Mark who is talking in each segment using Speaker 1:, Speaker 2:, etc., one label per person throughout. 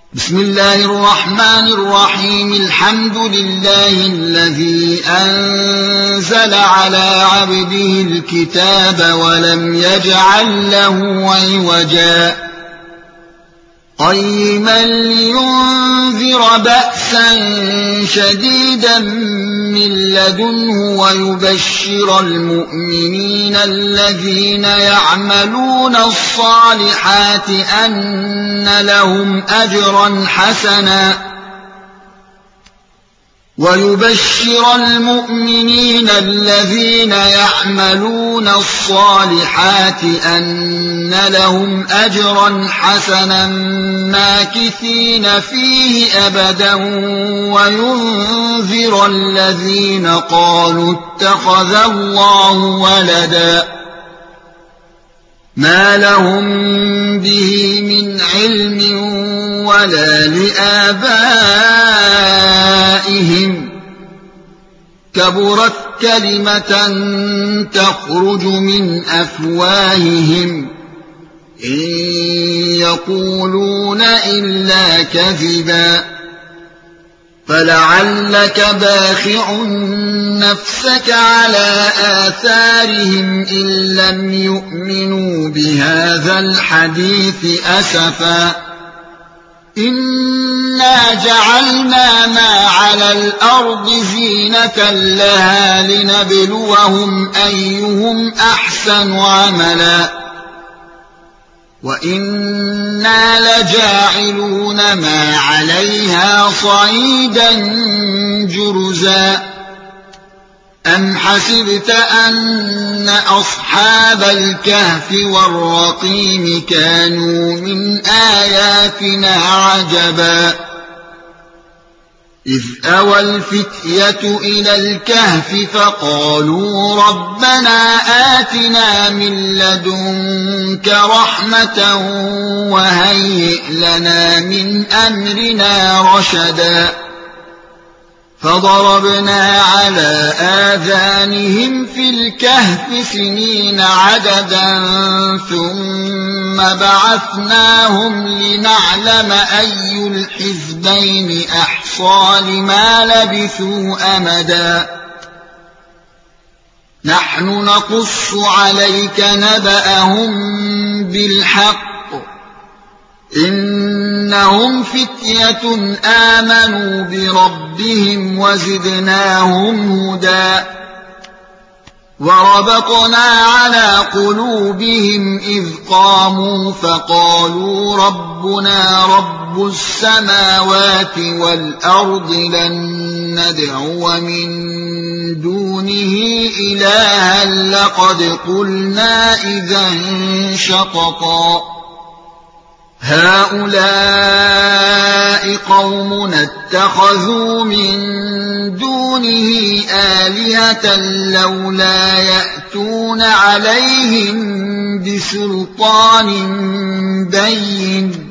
Speaker 1: بسم الله الرحمن الرحيم. الحمد لله الذي أنزل على عبده الكتاب ولم يجعل له عوجا قيما لينذر بأسا شديدا من لدنه ويبشر المؤمنين الذين يعملون الصالحات أن لهم أجرا حسنا ماكثين فيه أبدا وينذر الذين قالوا اتخذ الله ولدا ما لهم به من علم ولا لآبائهم كبرت كلمة تخرج من أفواههم إن يقولون إلا كذبا فلعلك باخع نفسك على آثارهم إن لم يؤمنوا بهذا الحديث أسفا إنا جعلنا ما على الأرض زينة لها لنبلوهم أيهم أحسن عملا وإنا لجاعلون ما عليها صعيدا جرزا أم حسبت أن أصحاب الكهف والرقيم كانوا من آياتنا عجبا إذ أوى الفتية إلى الكهف فقالوا ربنا آتنا من لدنك رحمة وهيئ لنا من أمرنا رشدا فضربنا على آذانهم في الكهف سنين عددا ثم بعثناهم لنعلم أي الحزبين أحصى لما لبثوا أمدا نحن نقص عليك نبأهم بالحق إنهم فتية آمنوا بربهم وزدناهم هدى وربطنا على قلوبهم إذ قاموا فقالوا ربنا رب السماوات والأرض لن ندعو من دونه إلها لقد قلنا إذا شططا هؤلاء قومنا اتخذوا من دونه آلهة لولا يأتون عليهم بسلطان بين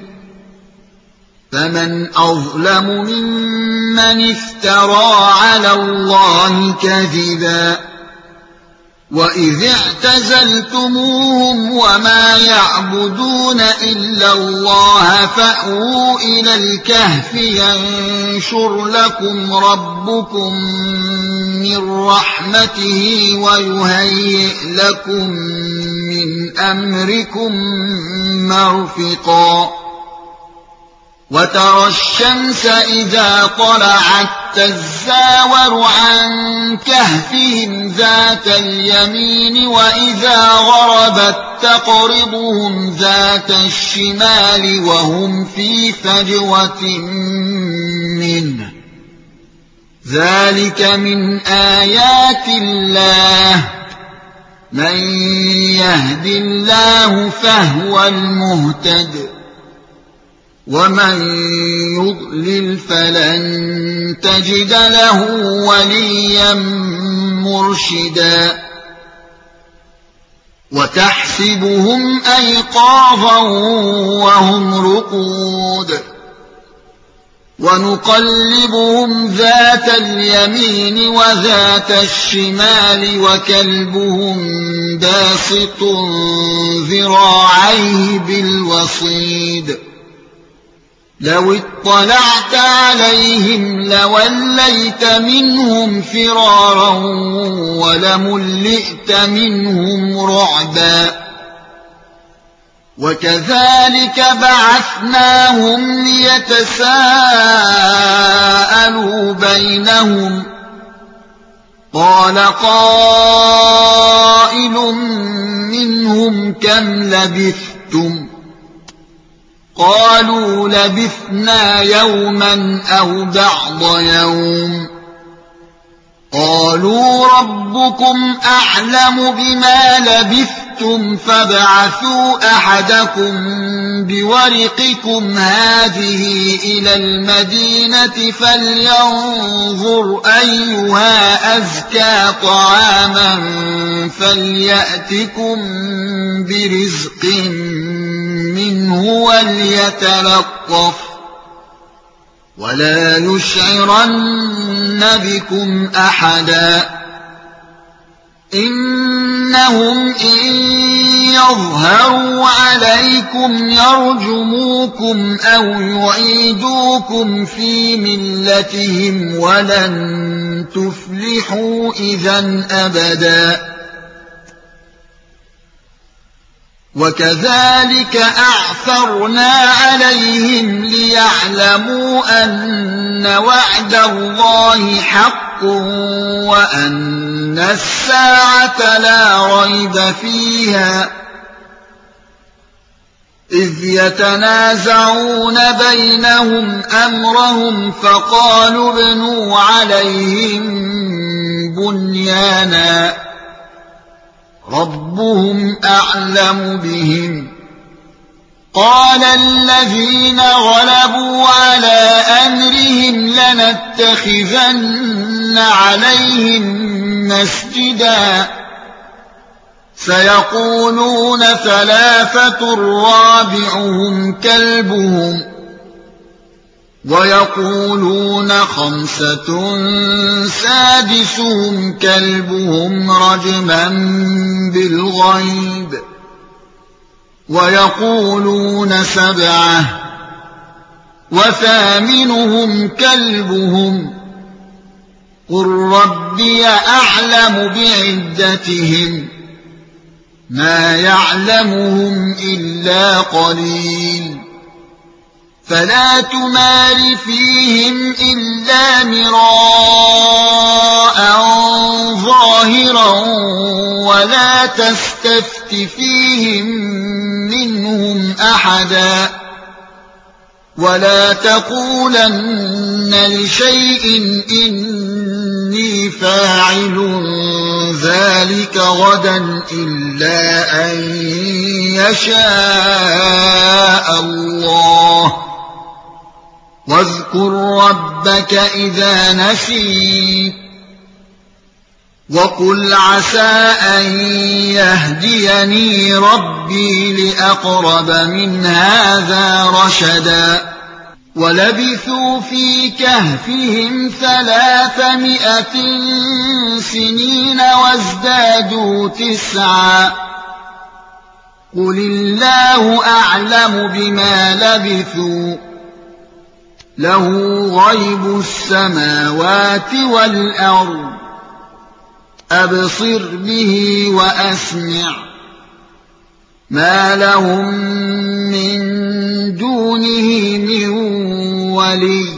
Speaker 1: فمن أظلم ممن افترى على الله كذبا وإذ اعتزلتموهم وما يعبدون إلا الله فأووا إلى الكهف ينشر لكم ربكم من رحمته ويهيئ لكم من أمركم مرفقا وترى الشمس إذا طلعت تزاور عن كهفهم ذات اليمين وإذا غربت تقرضهم ذات الشمال وهم في فجوة منه ذلك من آيات الله من يهد الله فهو المهتد ومن يضلل فلن تجد له وليا مرشدا وتحسبهم أيقاظا وهم رقود ونقلبهم ذات اليمين وذات الشمال وكلبهم باسط ذراعيه بالوصيد لو اطلعت عليهم لوليت منهم فرارا ولملئت منهم رعبا وكذلك بعثناهم ليتساءلوا بينهم قال قائل منهم كم لبثتم قالوا لبثنا يوما أو بعض يوم قالوا ربكم أعلم بما لبثتم فابعثوا أحدكم بورقكم هذه إلى المدينة فلينظر أيها أزكى طعاما فليأتكم برزق منه وليتلطف ولا يشعرن بكم أحدا إنهم إن يظهروا عليكم يرجموكم أو يعيدوكم في ملتهم ولن تفلحوا إذا أبدا وكذلك أعثرنا عليهم ليعلموا أن وعد الله حق وأن الساعة لا ريب فيها إذ يتنازعون بينهم أمرهم فقالوا ابنوا عليهم بنيانا ربهم أعلم بهم قال الذين غلبوا على أمرهم لنتخذن عليهم مسجدا سيقولون ثلاثة رابعهم كلبهم ويقولون خمسة سادسهم كلبهم رجما بالغيب ويقولون سبعة وثامنهم كلبهم قل ربي أعلم بعدتهم ما يعلمهم إلا قليل فلا تمار فيهم إلا مراء ظاهرا ولا تستفت فيهم منهم أحدا ولا تقولن لشيء إني فاعل ذلك غدا إلا أن يشاء الله واذكر ربك إذا نسيت وقل عسى أن يهديني ربي لأقرب من هذا رشدا ولبثوا في كهفهم 300 سنين وازدادوا 9 قل الله أعلم بما لبثوا له غيب السماوات والأرض أبصر به وأسمع ما لهم من دونه من ولي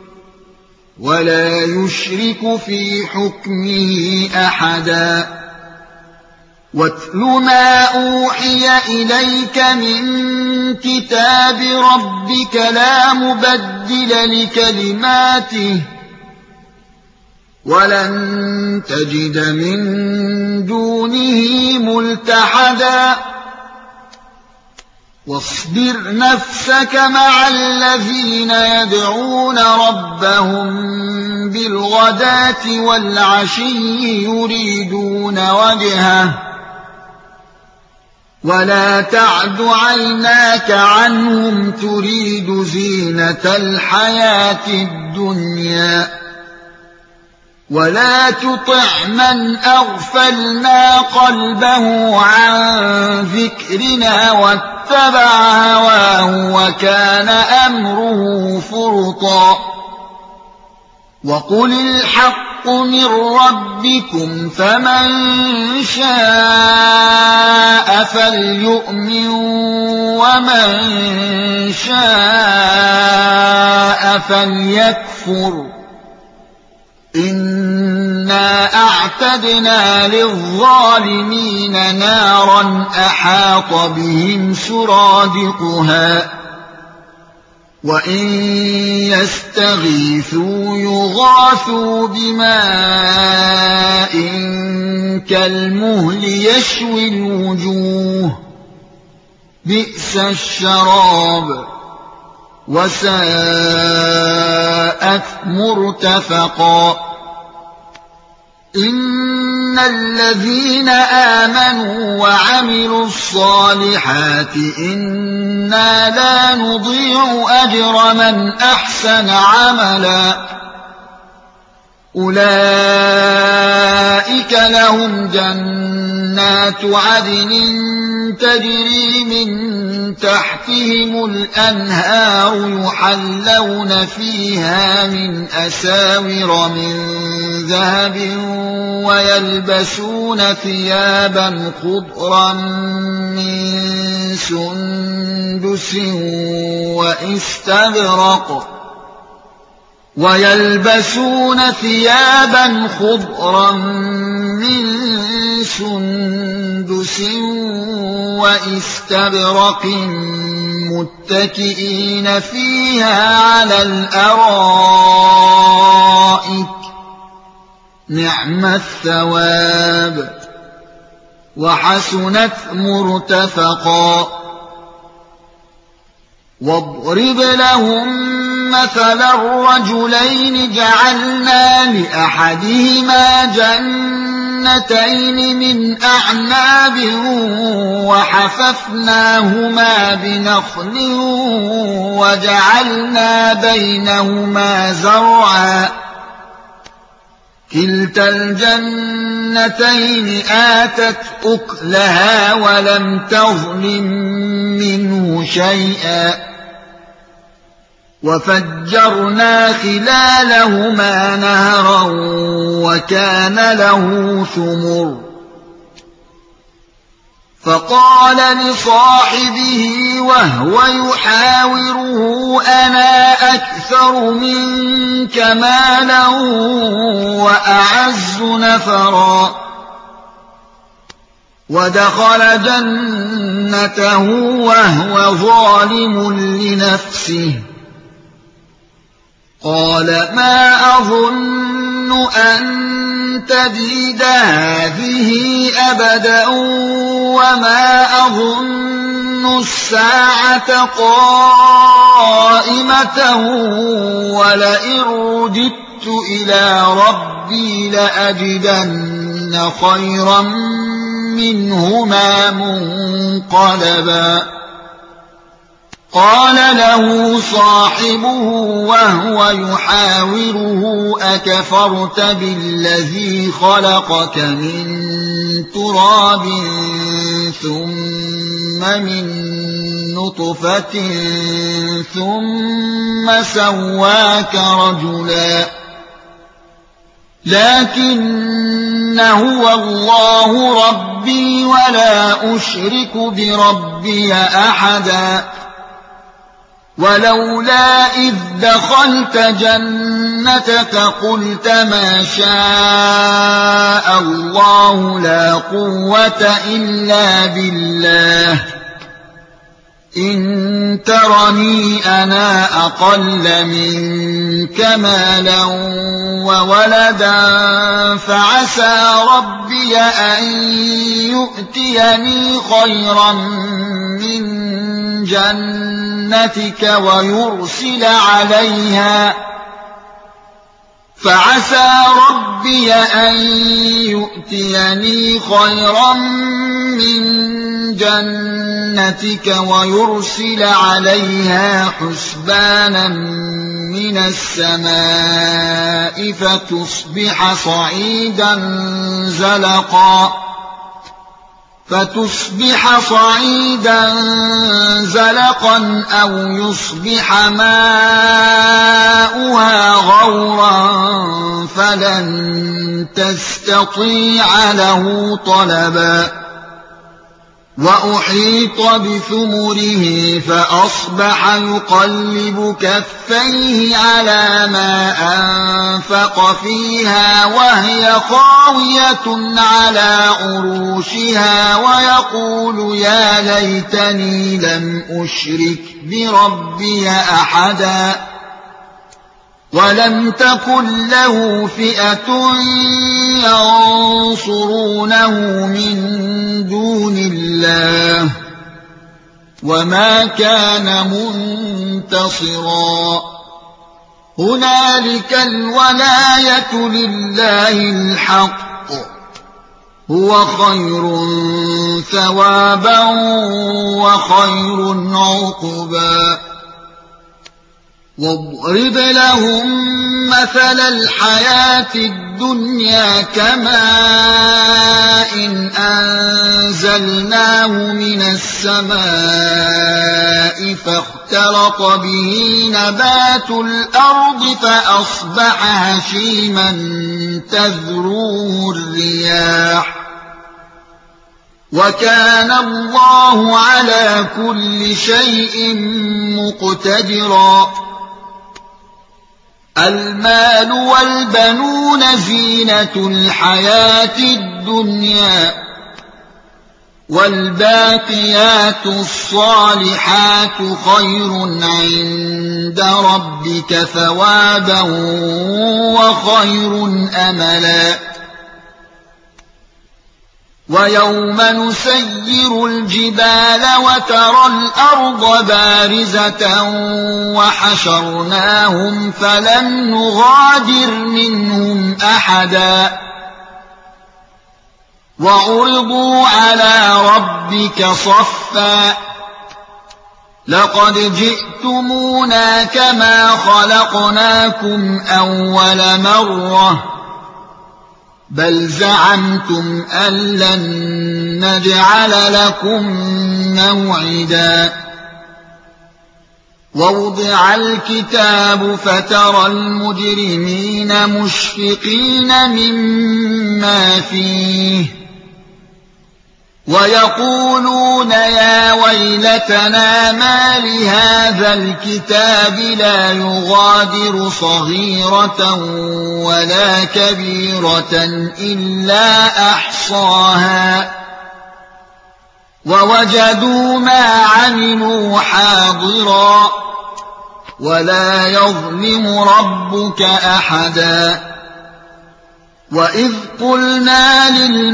Speaker 1: ولا يشرك في حكمه أحدا واتل ما أوحي إليك من كتاب ربك لا مبدل لكلماته ولن تجد من دونه ملتحدا واصبر نفسك مع الذين يدعون ربهم بالغداة والعشي يريدون وجهه ولا تعد عيناك عنهم تريد زينة الحياة الدنيا ولا تطع من أغفلنا قلبه عن ذكرنا واتبع هواه وكان أمره فرطا وقل الحق من ربكم فمن شاء فليؤمن ومن شاء فليكفر إنا أعتدنا للظالمين نارا أحاط بهم سرادقها وإن يستغيثوا يغاثوا بماء كالمهل يشوي الوجوه بئس الشراب وساءت مرتفقا إن الذين آمنوا وعملوا الصالحات إنا لا نضيع أجر من أحسن عملا أولئك لهم جنات عدن تجري من تحتهم الأنهار يحلون فيها من أساور من ذهب ويلبسون ثيابا خضرا من سندس واستبرق متكئين فيها على الأرائك نعم الثواب وحسنت مرتفقا واضرب لهم مثلا الرجلين جعلنا لأحدهما جنتين من أعناب وحففناهما بنخل وجعلنا بينهما زرعا كلتا الجنتين آتت أكلها ولم تظلم منه شيئا وفجرنا خلالهما نهرا وكان له ثمر فقال لصاحبه وهو يحاوره أنا أكثر منك مالا وأعز نفرا ودخل جنته وهو ظالم لنفسه قال ما أظن أن تبيد هذه أبدا وما أظن الساعة قائمة ولئن رددت إلى ربي لأجدن خيرا منهما منقلبا قال له صاحبه وهو يحاوره أكفرت بالذي خلقك من تراب ثم من نطفة ثم سواك رجلا لكن هو الله ربي ولا أشرك بربي أحدا ولولا إذ دخلت جنتك قلت ما شاء الله لا قوة إلا بالله إن ترني أنا أقل منك مالا وولدا فعسى ربي أن يؤتيني خيرا من جنتك ويرسل عليها فعسى ربي أن يؤتيني خيرا من جنتك ويرسل عليها حسبانا من السماء فتصبح صعيدا زلقا فتصبح صعيدا زلقا أو يصبح ماؤها غورا فلن تستطيع له طلبا وأحيط بثمره فأصبح يقلب كفيه على ما أنفق فيها وهي خاوية على عروشها ويقول يا ليتني لم أشرك بربي أحدا ولم تكن له فئة ينصرونه من دون الله وما كان منتصرا هنالك الولاية لله الحق هو خير ثوابا وخير عقبا واضرب لهم مثل الحياة الدنيا كماء أنزلناه من السماء فاختلط به نبات الأرض فأصبح هشيما تذروه الرياح وكان الله على كل شيء مقتدرا المال والبنون زينة الحياة الدنيا والباقيات الصالحات خير عند ربك ثوابا وخير أملا ويوم نسير الجبال وترى الأرض بارزة وحشرناهم فلم نغادر منهم أحدا وعرضوا على ربك صفا لقد جئتمونا كما خلقناكم أول مرة بل زعمتم أن لن نجعل لكم موعدا ووضع الكتاب فترى المجرمين مشفقين مما فيه ويقولون يا ويلتنا ما لهذا الكتاب لا يغادر صغيرة ولا كبيرة إلا أحصاها ووجدوا ما عملوا حاضرا ولا يظلم ربك أحدا وإذ قلنا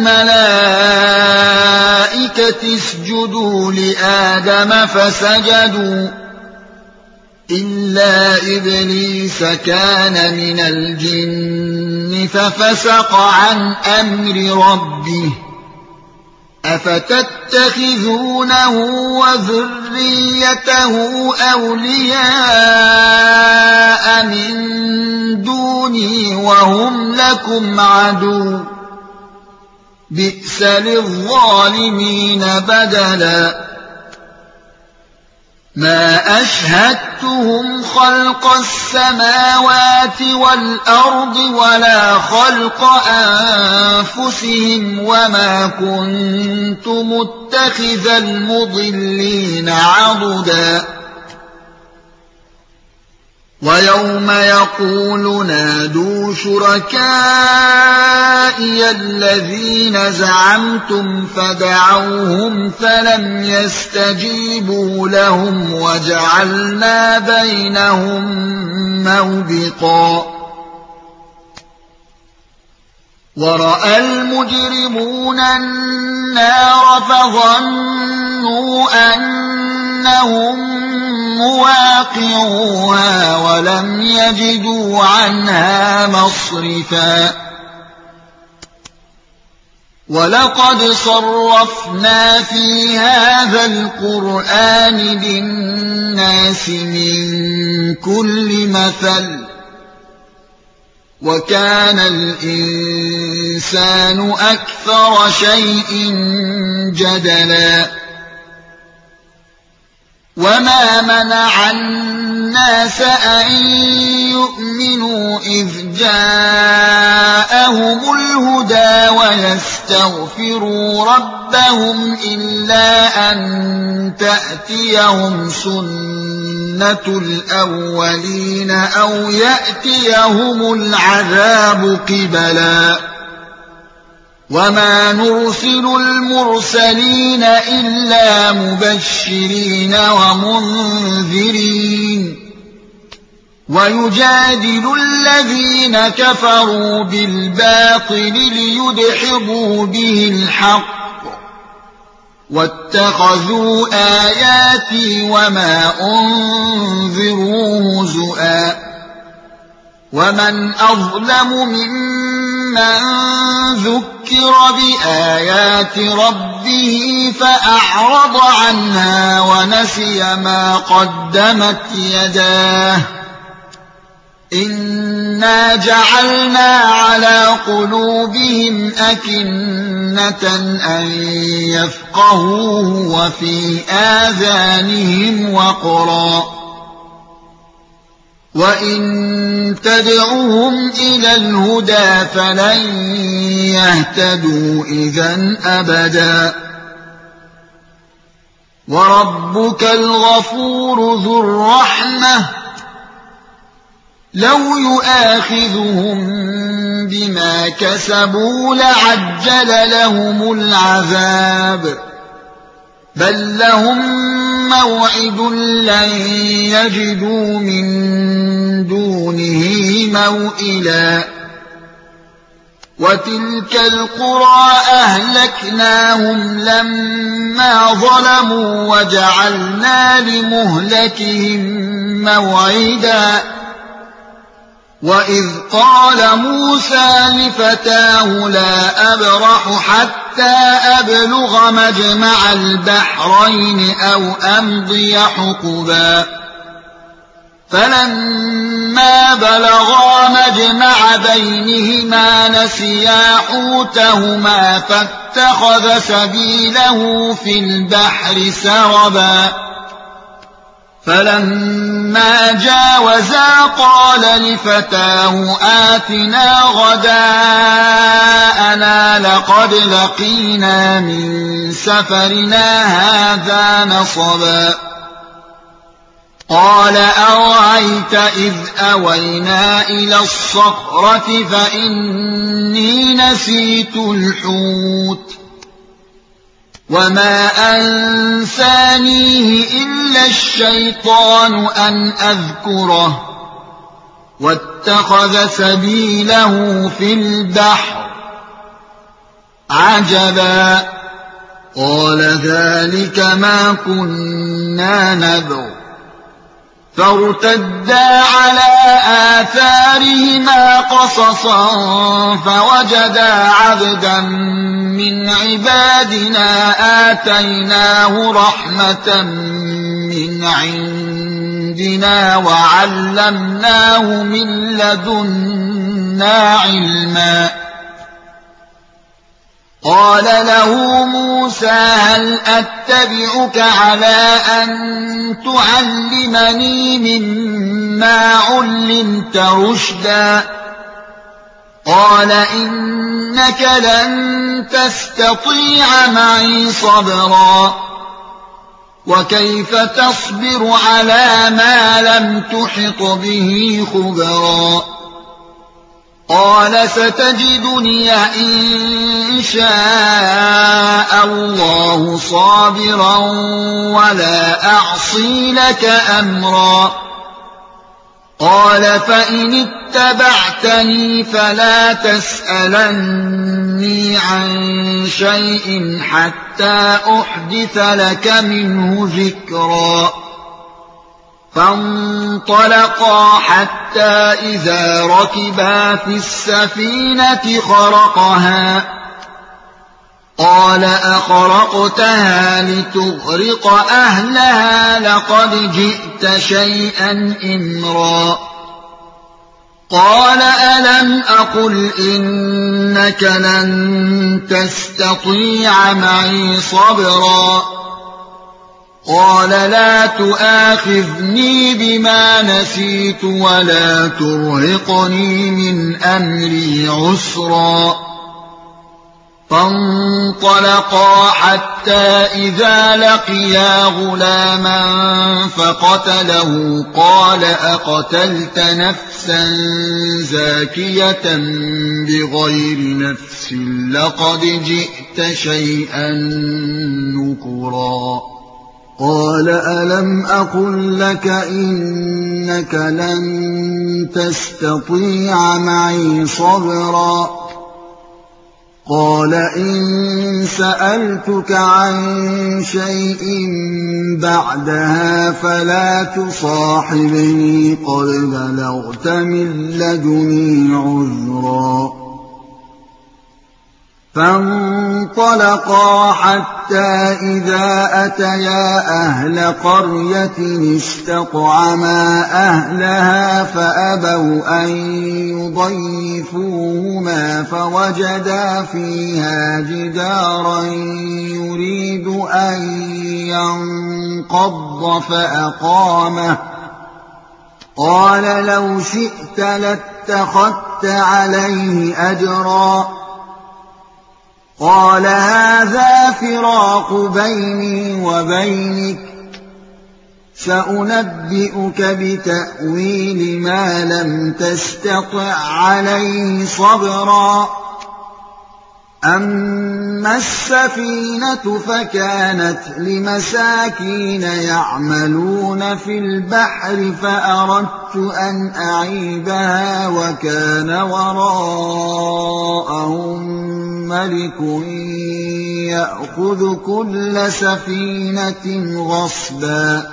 Speaker 1: للملائكة اسجدوا لآدم فسجدوا إلا إبليس كان من الجن ففسق عن أمر ربه أفتتخذونه وذريته أولياء من دوني وهم لكم عدو بئس للظالمين بدلا ما أشهدتهم خلق السماوات والأرض ولا خلق أنفسهم وما كنت متخذ المضلين عضدا ويوم يقول نادوا شركائي الذين زعمتم فدعوهم فلم يستجيبوا لهم وجعلنا بينهم موبقا ورأى المجرمون النار فظنوا أنهم مواقعوها ولم يجدوا عنها مصرفا ولقد صرفنا في هذا القرآن للناس من كل مثل وكان الإنسان أكثر شيء جدلا وما منع الناس أن يؤمنوا إذ جاءهم الهدى ويستغفروا ربهم إلا أن تأتيهم سنة الأولين أو يأتيهم العذاب قبلا وما نرسل المرسلين إلا مبشرين ومنذرين ويجادل الذين كفروا بالباطل ليدحضوا به الحق واتخذوا آياتي وما أنذروا هزؤا ومن أظلم ممن ذكر بآيات ربه فأعرض عنها ونسي ما قدمت يداه إنا جعلنا على قلوبهم أكنة أن يفقهوه وفي آذانهم وقرا وإن تدعوهم إلى الهدى فلن يهتدوا إذا أبدا وربك الغفور ذو الرحمة لو يؤاخذهم بما كسبوا لعجل لهم العذاب بل لهم موعد لن يجدوا من دونه موئلا وتلك القرى أهلكناهم لما ظلموا وجعلنا لمهلكهم موعدا وإذ قال موسى لفتاه لا أبرح حتى أبلغ مجمع البحرين أو أمضي حقبا فلما بلغا مجمع بينهما نسيا حوتهما فاتخذ سبيله في البحر سربا فلما جاوزا قال لفتاه آتنا غداءنا لقد لقينا من سفرنا هذا نصبا قال أرأيت إذ أوينا إلى الصخرة فإني نسيت الحوت وما أنسانيه إلا الشيطان أن أذكره واتخذ سبيله في البحر عجبا قال ذلك ما كنا نبغ فارتدا على آثارهما قصصا فوجدا عبدا من عبادنا آتيناه رحمة من عندنا وعلمناه من لدنا علما قال له موسى هل أتبعك على أن تعلمني مما علمت رشدا قال إنك لن تستطيع معي صبرا وكيف تصبر على ما لم تحط به خبرا قال ستجدني إن شاء الله صابرا ولا أعصي لك أمرا قال فإن اتبعتني فلا تسألني عن شيء حتى أحدث لك منه ذكرا فانطلقا حتى إذا ركبا في السفينة خرقها قال أخرقتها لتغرق أهلها لقد جئت شيئا إمرا قال ألم أقل إنك لن تستطيع معي صبرا قال لا تؤاخذني بما نسيت ولا ترهقني من أمري عسرا فانطلقا حتى إذا لقيا غلاما فقتله قال أقتلت نفسا زاكية بغير نفس لقد جئت شيئا نكرا قال ألم أقل لك إنك لن تستطيع معي صبرا قال إن سألتك عن شيء بعدها فلا تصاحبني قد بلغت من لدني عذرا فانطلقا حتى إذا أتيا أهل قرية استطعما أهلها فأبوا أن يضيفوهما فوجدا فيها جدارا يريد أن ينقض فأقامه قال لو شئت لاتخذت عليه أجرا قال هذا فراق بيني وبينك سأنبئك بتأويل ما لم تستطع عليه صبرا أما السفينة فكانت لمساكين يعملون في البحر فأردت أن أعيبها وكان وراءهم ملك يأخذ كل سفينة غصبا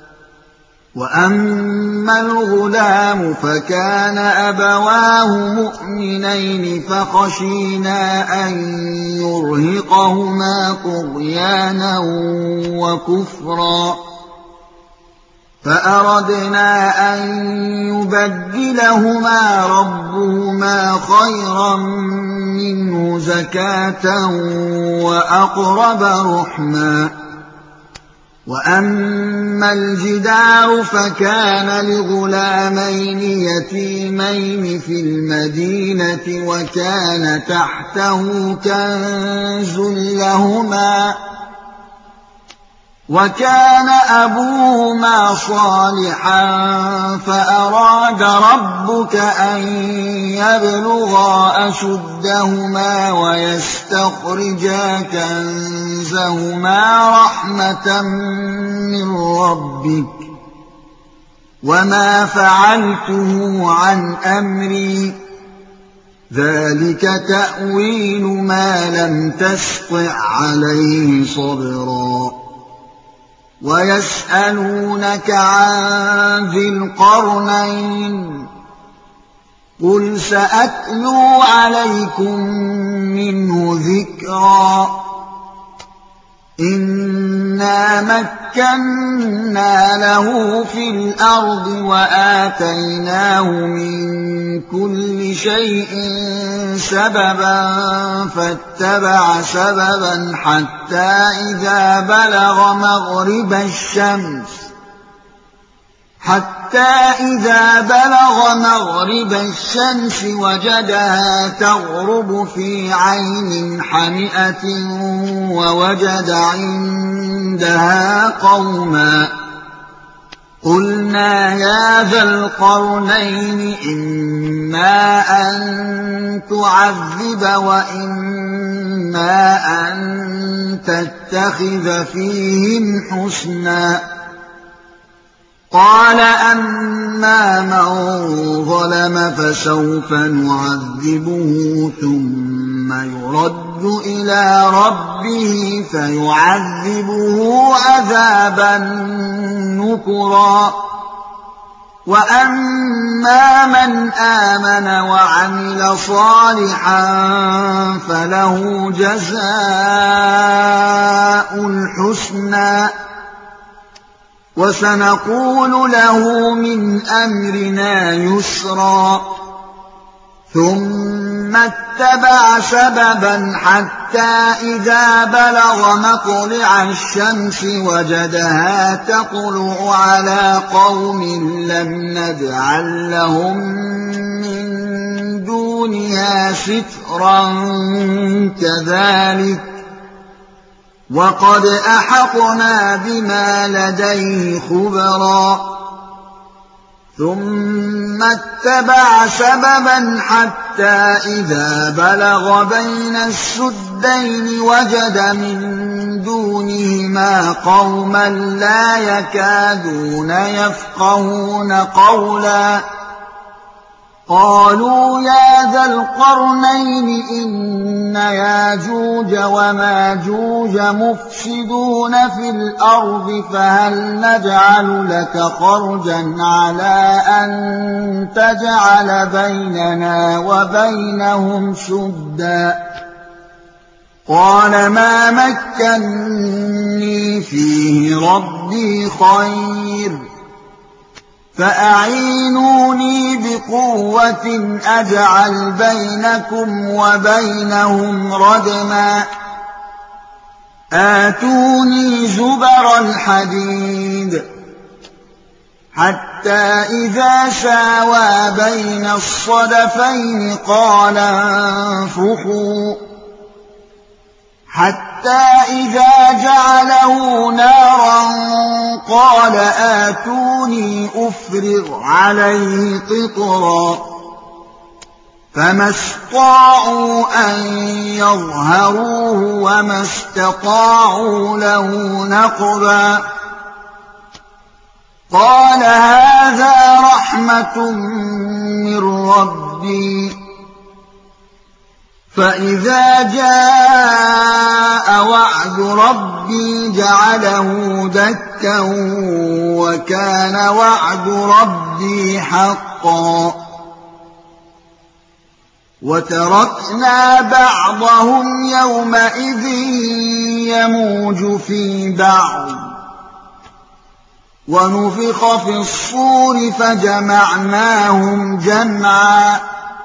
Speaker 1: وأما الغلام فكان أبواه مؤمنين فخشينا أن يرهقهما طغيانا وكفرا فأردنا أن يبدلهما ربهما خيرا منه زكاة وأقرب رحما وأما الجدار فكان لغلامين يتيمين في المدينة وكان تحته كنز لهما وكان أبوهما صالحا فأراد ربك أن يبلغا أشدهما ويستخرجا كنزهما رحمة من ربك وما فعلته عن أمري ذلك تأويل ما لم تسطع عليه صبرا ويسألونك عن ذي القرنين قل سأتلو عليكم منه ذكرا إنا مكنا له في الأرض وآتيناه من كل شيء سببا فاتبع سببا حتى إذا بلغ مغرب الشمس وجدها تغرب في عين حمئة ووجد عندها قوما قلنا يا ذا القرنين إما أن تعذب وإما أن تتخذ فيهم حسنا قال أما من ظلم فسوف نعذبه ثم يرد إلى ربه فيعذبه عذابا نكرا وأما من آمن وعمل صالحا فله جزاء الحسنى وسنقول له من أمرنا يسرا ثم اتبع سببا حتى إذا بلغ مطلع الشمس وجدها تطلع على قوم لم نجعل لهم من دونها سترا كذلك وقد أحطنا بما لديه خبرا ثم اتبع سببا حتى إذا بلغ بين السدين وجد من دونهما قوما لا يكادون يفقهون قولا قالوا يا ذا القرنين إن ياجوج وماجوج مفسدون في الأرض فهل نجعل لك خرجا على أن تجعل بيننا وبينهم سدا قال ما مكني فيه ربي خير فأعينوني بقوة أجعل بينكم وبينهم ردما آتوني زبر الحديد حتى إذا ساوى بين الصدفين قال انفخوا حتى إذا جعله نارا قال آتوني أفرغ عليه قطرا فما استطاعوا أن يظهروه وما استطاعوا له نقبا قال هذا رحمة من ربي فإذا جاء وعد ربي جعله دكا وكان وعد ربي حقا وتركنا بعضهم يومئذ يموج في بعض ونفخ في الصور فجمعناهم جمعا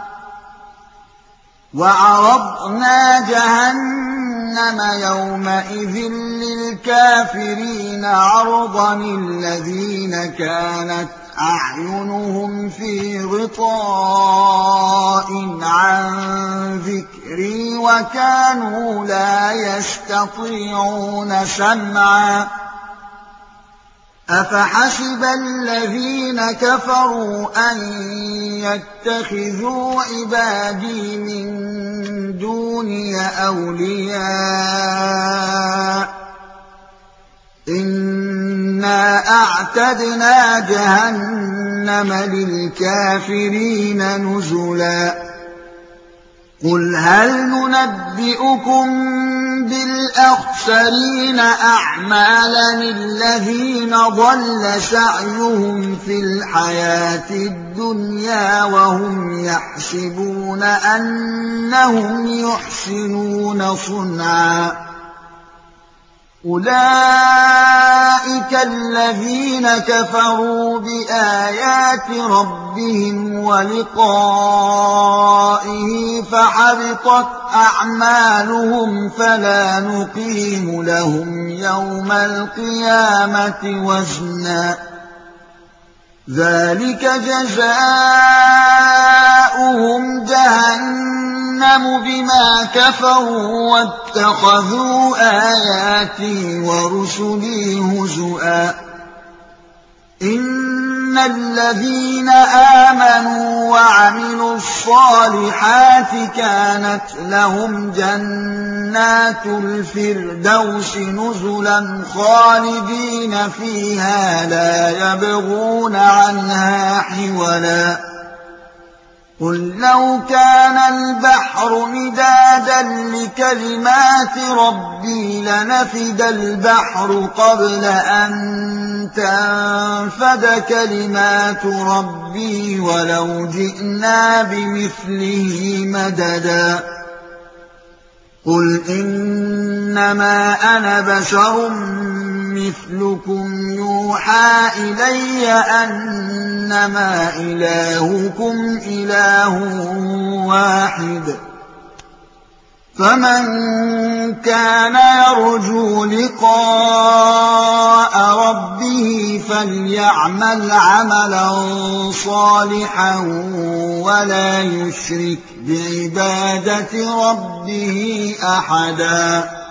Speaker 1: وعرضنا جهنم يومئذ للكافرين عرضا الذين كانت أعينهم في غطاء عن ذكري وكانوا لا يستطيعون سمعا أفحسب الذين كفروا أن يتخذوا عبادي من دوني أولياء إنا أعتدنا جهنم للكافرين نزلا قل هل ننبئكم بالأخسرين أعمالا الذين ضل سعيهم في الحياة الدنيا وهم يحسبون أنهم يحسنون صنعا أولئك الذين كفروا بآيات ربهم ولقائه فحبطت أعمالهم فلا نقيم لهم يوم القيامة وزنا ذلك جزاؤهم جهنم بما كفروا واتخذوا آياتي ورسلي هزؤا إن الذين آمنوا وعملوا الصالحات كانت لهم جنات الفردوس نزلا خالدين فيها لا يبغون عنها حولا قل لو كان البحر مدادا لكلمات ربي لنفد البحر قبل أن تنفد كلمات ربي ولو جئنا بمثله مددا قل إنما أنا بشر مثلكم يُوحَىٰ إِلَيَّ أَنَّمَا إِلَٰهُكُمْ إِلَٰهٌ وَاحِدٌ ۖ فَمَن كَانَ يَرْجُو لِقَاءَ رَبِّهِ فَلْيَعْمَلْ عَمَلًا صَالِحًا وَلَا يُشْرِكْ بِعِبَادَةِ رَبِّهِ أَحَدًا.